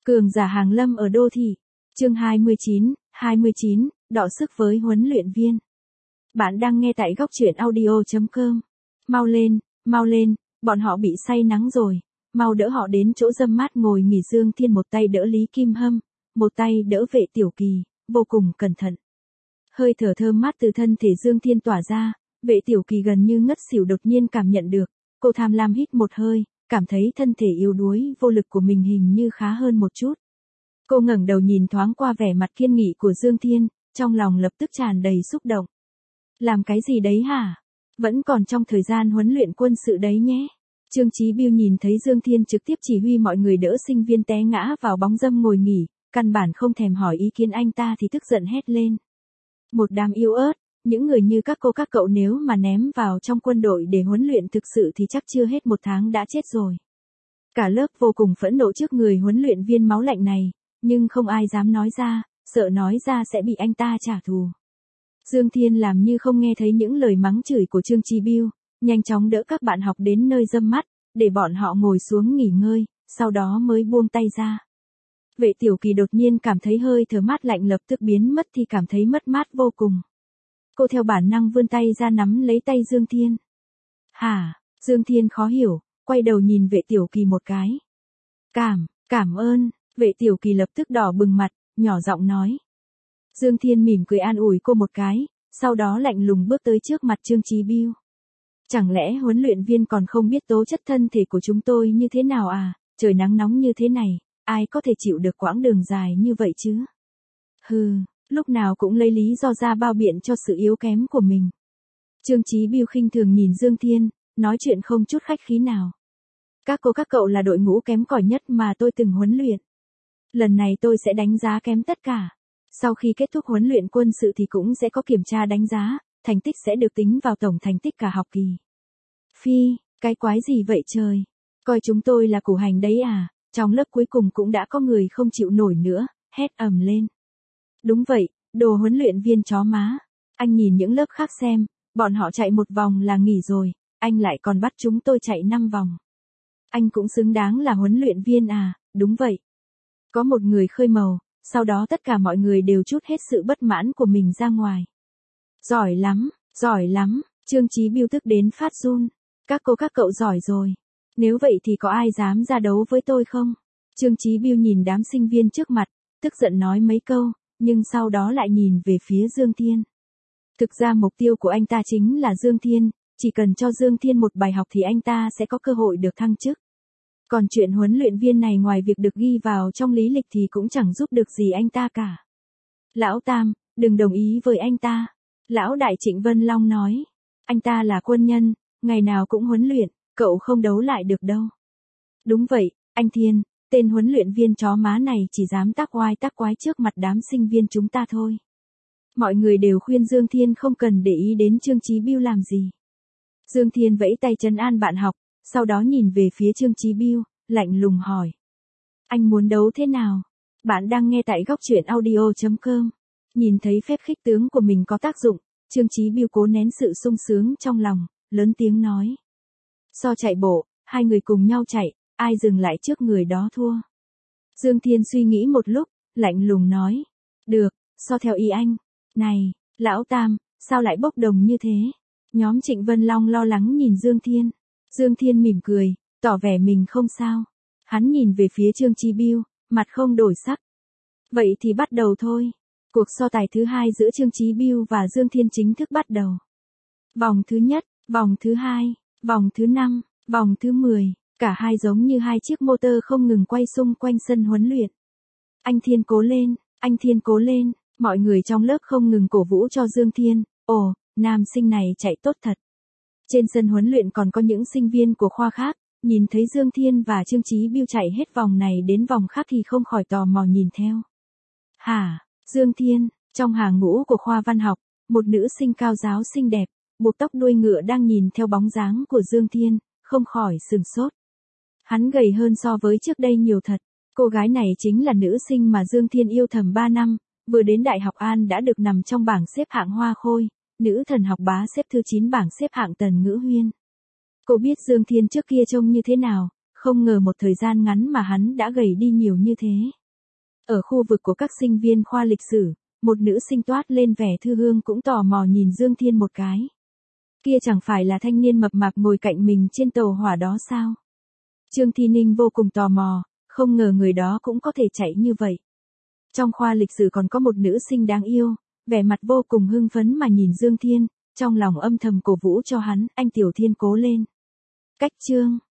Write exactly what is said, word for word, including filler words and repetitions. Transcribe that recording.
Cường giả hàng lâm ở đô thị. Chương hai mươi chín, hai mươi chín, đọ sức với huấn luyện viên. Bạn đang nghe tại góc truyện audio chấm com. Mau lên, mau lên, bọn họ bị say nắng rồi, mau đỡ họ đến chỗ râm mát ngồi nghỉ. Dương Thiên một tay đỡ Lý Kim Hâm, một tay đỡ Vệ Tiểu Kỳ, vô cùng cẩn thận. Hơi thở thơm mát từ thân thể Dương Thiên tỏa ra, Vệ Tiểu Kỳ gần như ngất xỉu đột nhiên cảm nhận được, cô tham lam hít một hơi, cảm thấy thân thể yếu đuối, vô lực của mình hình như khá hơn một chút. Cô ngẩng đầu nhìn thoáng qua vẻ mặt kiên nghị của Dương Thiên, trong lòng lập tức tràn đầy xúc động. Làm cái gì đấy hả? Vẫn còn trong thời gian huấn luyện quân sự đấy nhé. Trương Chí Bưu nhìn thấy Dương Thiên trực tiếp chỉ huy mọi người đỡ sinh viên té ngã vào bóng râm ngồi nghỉ, căn bản không thèm hỏi ý kiến anh ta thì tức giận hét lên. Một đám yếu ớt, những người như các cô các cậu nếu mà ném vào trong quân đội để huấn luyện thực sự thì chắc chưa hết một tháng đã chết rồi. Cả lớp vô cùng phẫn nộ trước người huấn luyện viên máu lạnh này, nhưng không ai dám nói ra, sợ nói ra sẽ bị anh ta trả thù. Dương Thiên làm như không nghe thấy những lời mắng chửi của Trương Chí Bưu, nhanh chóng đỡ các bạn học đến nơi râm mát, để bọn họ ngồi xuống nghỉ ngơi, sau đó mới buông tay ra. Vệ Tiểu Kỳ đột nhiên cảm thấy hơi thở mát lạnh lập tức biến mất thì cảm thấy mất mát vô cùng. Cô theo bản năng vươn tay ra nắm lấy tay Dương Thiên. Hả? Dương Thiên khó hiểu, quay đầu nhìn Vệ Tiểu Kỳ một cái. Cảm, cảm ơn. Vệ Tiểu Kỳ lập tức đỏ bừng mặt, nhỏ giọng nói. Dương Thiên mỉm cười an ủi cô một cái, sau đó lạnh lùng bước tới trước mặt Trương Chí Bưu. Chẳng lẽ huấn luyện viên còn không biết tố chất thân thể của chúng tôi như thế nào à, trời nắng nóng như thế này, ai có thể chịu được quãng đường dài như vậy chứ? Hừ, lúc nào cũng lấy lý do ra bao biện cho sự yếu kém của mình. Trương Chí Bưu khinh thường nhìn Dương Thiên, nói chuyện không chút khách khí nào. Các cô các cậu là đội ngũ kém cỏi nhất mà tôi từng huấn luyện. Lần này tôi sẽ đánh giá kém tất cả. Sau khi kết thúc huấn luyện quân sự thì cũng sẽ có kiểm tra đánh giá, thành tích sẽ được tính vào tổng thành tích cả học kỳ. Phi, cái quái gì vậy trời? Coi chúng tôi là củ hành đấy à? Trong lớp cuối cùng cũng đã có người không chịu nổi nữa, hét ầm lên. Đúng vậy, đồ huấn luyện viên chó má. Anh nhìn những lớp khác xem, bọn họ chạy một vòng là nghỉ rồi, anh lại còn bắt chúng tôi chạy năm vòng. Anh cũng xứng đáng là huấn luyện viên à, đúng vậy. Có một người khơi màu, sau đó tất cả mọi người đều trút hết sự bất mãn của mình ra ngoài. Giỏi lắm, giỏi lắm, Trương Chí Bưu tức đến phát run. Các cô các cậu giỏi rồi. Nếu vậy thì có ai dám ra đấu với tôi không? Trương Chí Bưu nhìn đám sinh viên trước mặt, tức giận nói mấy câu, nhưng sau đó lại nhìn về phía Dương Thiên. Thực ra mục tiêu của anh ta chính là Dương Thiên, chỉ cần cho Dương Thiên một bài học thì anh ta sẽ có cơ hội được thăng chức. Còn chuyện huấn luyện viên này ngoài việc được ghi vào trong lý lịch thì cũng chẳng giúp được gì anh ta cả. Lão Tam, đừng đồng ý với anh ta. Lão Đại Trịnh Vân Long nói. Anh ta là quân nhân, ngày nào cũng huấn luyện, cậu không đấu lại được đâu. Đúng vậy, anh Thiên, tên huấn luyện viên chó má này chỉ dám tác oai tác quái trước mặt đám sinh viên chúng ta thôi. Mọi người đều khuyên Dương Thiên không cần để ý đến Trương Chí Bưu làm gì. Dương Thiên vẫy tay trấn an bạn học, sau đó nhìn về phía Trương Chí Bưu, lạnh lùng hỏi. Anh muốn đấu thế nào? Bạn đang nghe tại góc truyện audio chấm com. Nhìn thấy phép khích tướng của mình có tác dụng, Trương Chí Bưu cố nén sự sung sướng trong lòng, lớn tiếng nói. So chạy bộ, hai người cùng nhau chạy, ai dừng lại trước người đó thua. Dương Thiên suy nghĩ một lúc, lạnh lùng nói. Được, so theo ý anh. Này, Lão Tam, sao lại bốc đồng như thế? Nhóm Trịnh Vân Long lo lắng nhìn Dương Thiên. Dương Thiên mỉm cười, tỏ vẻ mình không sao. Hắn nhìn về phía Trương Chí Bưu, mặt không đổi sắc. Vậy thì bắt đầu thôi. Cuộc so tài thứ hai giữa Trương Chí Bưu và Dương Thiên chính thức bắt đầu. Vòng thứ nhất, vòng thứ hai, vòng thứ năm, vòng thứ mười, cả hai giống như hai chiếc motor không ngừng quay xung quanh sân huấn luyện. Anh Thiên cố lên, anh Thiên cố lên, mọi người trong lớp không ngừng cổ vũ cho Dương Thiên. Ồ, nam sinh này chạy tốt thật. Trên sân huấn luyện còn có những sinh viên của khoa khác, nhìn thấy Dương Thiên và Trương Chí Bưu chạy hết vòng này đến vòng khác thì không khỏi tò mò nhìn theo. Hả, Dương Thiên, trong hàng ngũ của khoa văn học, một nữ sinh cao giáo xinh đẹp, buộc tóc đuôi ngựa đang nhìn theo bóng dáng của Dương Thiên, không khỏi sửng sốt. Hắn gầy hơn so với trước đây nhiều thật, cô gái này chính là nữ sinh mà Dương Thiên yêu thầm ba năm, vừa đến Đại học An đã được nằm trong bảng xếp hạng Hoa Khôi. Nữ thần học bá xếp thứ chín bảng xếp hạng Tần Ngữ Huyên. Cô biết Dương Thiên trước kia trông như thế nào, không ngờ một thời gian ngắn mà hắn đã gầy đi nhiều như thế. Ở khu vực của các sinh viên khoa lịch sử, một nữ sinh toát lên vẻ thư hương cũng tò mò nhìn Dương Thiên một cái. Kia chẳng phải là thanh niên mập mạp ngồi cạnh mình trên tàu hỏa đó sao? Trương Thi Ninh vô cùng tò mò, không ngờ người đó cũng có thể chạy như vậy. Trong khoa lịch sử còn có một nữ sinh đáng yêu, vẻ mặt vô cùng hưng phấn mà nhìn Dương Thiên, trong lòng âm thầm cổ vũ cho hắn, anh Tiểu Thiên cố lên. Cách chương